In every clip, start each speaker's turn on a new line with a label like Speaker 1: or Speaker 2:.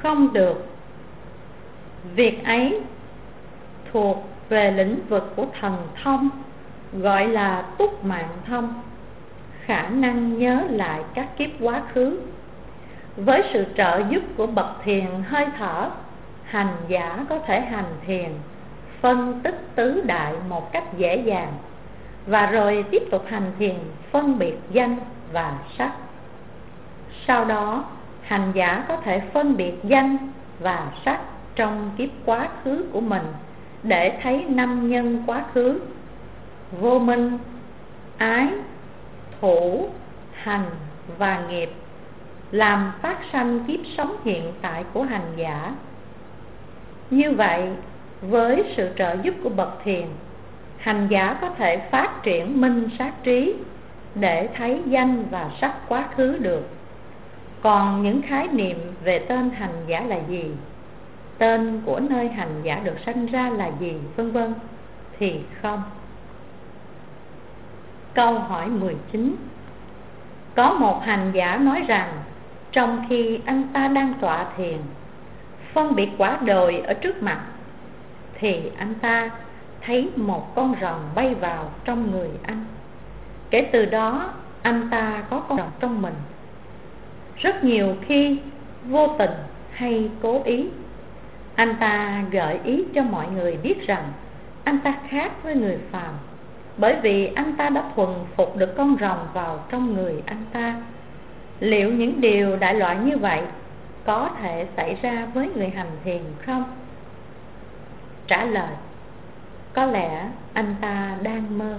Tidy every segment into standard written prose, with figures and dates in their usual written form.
Speaker 1: không được. Việc ấy thuộc về lĩnh vực của thần thông, gọi là túc mạng thông, khả năng nhớ lại các kiếp quá khứ. Với sự trợ giúp của bậc thiền hơi thở, hành giả có thể hành thiền phân tích tứ đại một cách dễ dàng, và rồi tiếp tục hành thiền phân biệt danh và sắc. Sau đó, hành giả có thể phân biệt danh và sắc trong kiếp quá khứ của mình để thấy năm nhân quá khứ: vô minh, ái, thủ, hành và nghiệp, làm phát sanh kiếp sống hiện tại của hành giả. Như vậy, với sự trợ giúp của bậc thiền, hành giả có thể phát triển minh sát trí để thấy danh và sắc quá khứ được. Còn những khái niệm về tên hành giả là gì, tên của nơi hành giả được sanh ra là gì, vân vân thì không. Câu hỏi 19. Có một hành giả nói rằng trong khi anh ta đang tọa thiền, phân biệt quả đồi ở trước mặt, thì anh ta thấy một con rồng bay vào trong người anh. Kể từ đó anh ta có con rồng trong mình. Rất nhiều khi vô tình hay cố ý, anh ta gợi ý cho mọi người biết rằng anh ta khác với người phàm, bởi vì anh ta đã thuần phục được con rồng vào trong người anh ta. Liệu những điều đại loại như vậy có thể xảy ra với người hành thiền không? Trả lời: có lẽ anh ta đang mơ.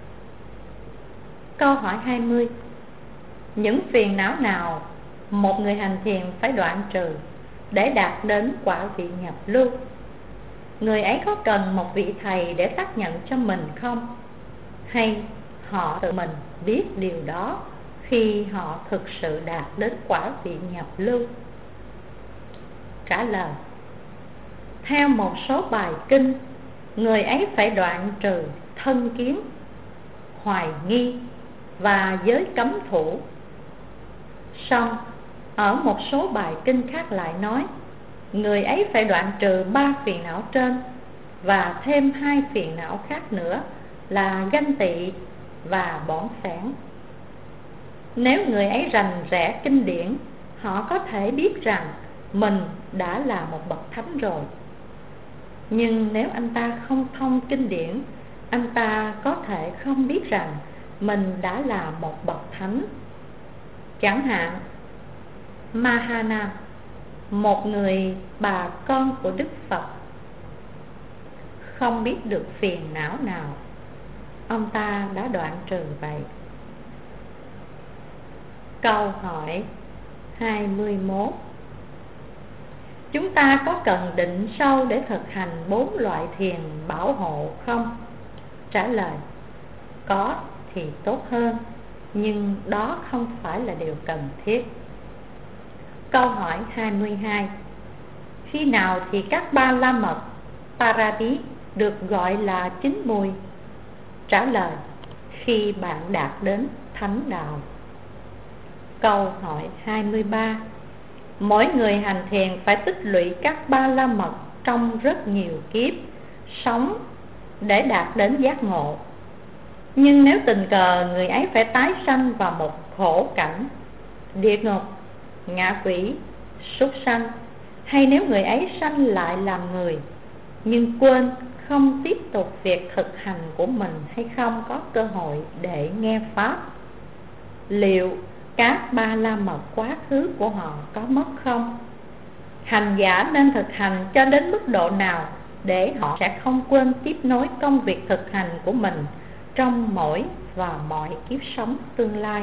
Speaker 1: Câu hỏi 20. Những phiền não nào một người hành thiền phải đoạn trừ để đạt đến quả vị nhập lưu? Người ấy có cần một vị thầy để xác nhận cho mình không? Hay họ tự mình biết điều đó khi họ thực sự đạt đến quả vị nhập lưu? Trả lời: theo một số bài kinh, người ấy phải đoạn trừ thân kiến, hoài nghi và giới cấm thủ. Song ở một số bài kinh khác lại nói, người ấy phải đoạn trừ 3 phiền não trên và thêm 2 phiền não khác nữa là ganh tị và bỏng sẻn. Nếu người ấy rành rẽ kinh điển, họ có thể biết rằng mình đã là một bậc thánh rồi. Nhưng nếu anh ta không thông kinh điển, anh ta có thể không biết rằng mình đã là một bậc thánh. Chẳng hạn Mahana, một người bà con của Đức Phật, không biết được phiền não nào, ông ta đã đoạn trừ vậy. Câu hỏi 21. Chúng ta có cần định sâu để thực hành 4 loại thiền bảo hộ không? Trả lời: có thì tốt hơn, nhưng đó không phải là điều cần thiết. Câu hỏi 22. Khi nào thì các ba la mật Paradis được gọi là chín mùi? Trả lời: khi bạn đạt đến thánh đạo. Câu hỏi 23. Mỗi người hành thiền phải tích lũy các ba la mật trong rất nhiều kiếp sống để đạt đến giác ngộ. Nhưng nếu tình cờ người ấy phải tái sanh vào một khổ cảnh, địa ngục, ngạ quỷ, súc sanh, hay nếu người ấy sanh lại làm người nhưng quên không tiếp tục việc thực hành của mình hay không có cơ hội để nghe pháp, liệu các ba la mật quá khứ của họ có mất không? Hành giả nên thực hành cho đến mức độ nào để họ sẽ không quên tiếp nối công việc thực hành của mình trong mỗi và mọi kiếp sống tương lai?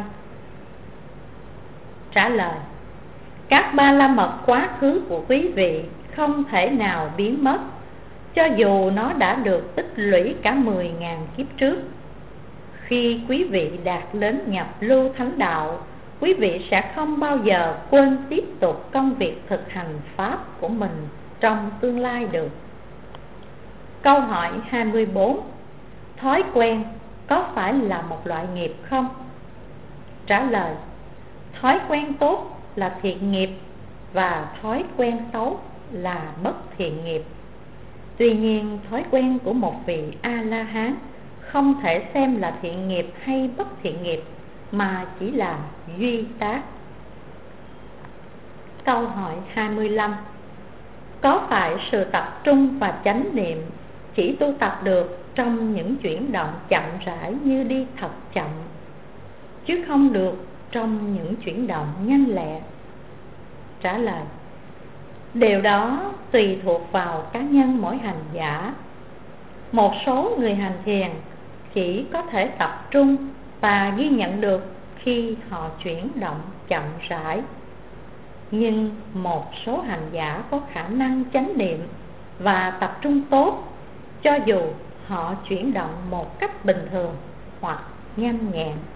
Speaker 1: Trả lời: các ba la mật quá khứ của quý vị không thể nào biến mất, cho dù nó đã được tích lũy cả 10.000 kiếp trước. Khi quý vị đạt đến nhập lưu thánh đạo, quý vị sẽ không bao giờ quên tiếp tục công việc thực hành pháp của mình trong tương lai được. Câu hỏi 24. Thói quen có phải là một loại nghiệp không? Trả lời: thói quen tốt là thiện nghiệp và thói quen xấu là bất thiện nghiệp. Tuy nhiên, thói quen của một vị A-la-hán không thể xem là thiện nghiệp hay bất thiện nghiệp, mà chỉ là duy tác. Câu hỏi 25. Có phải sự tập trung và chánh niệm chỉ tu tập được trong những chuyển động chậm rãi như đi thật chậm, chứ không được trong những chuyển động nhanh lẹ? Trả lời: điều đó tùy thuộc vào cá nhân mỗi hành giả. Một số người hành thiền chỉ có thể tập trung và ghi nhận được khi họ chuyển động chậm rãi, nhưng một số hành giả có khả năng chánh niệm và tập trung tốt cho dù họ chuyển động một cách bình thường hoặc nhanh nhẹn.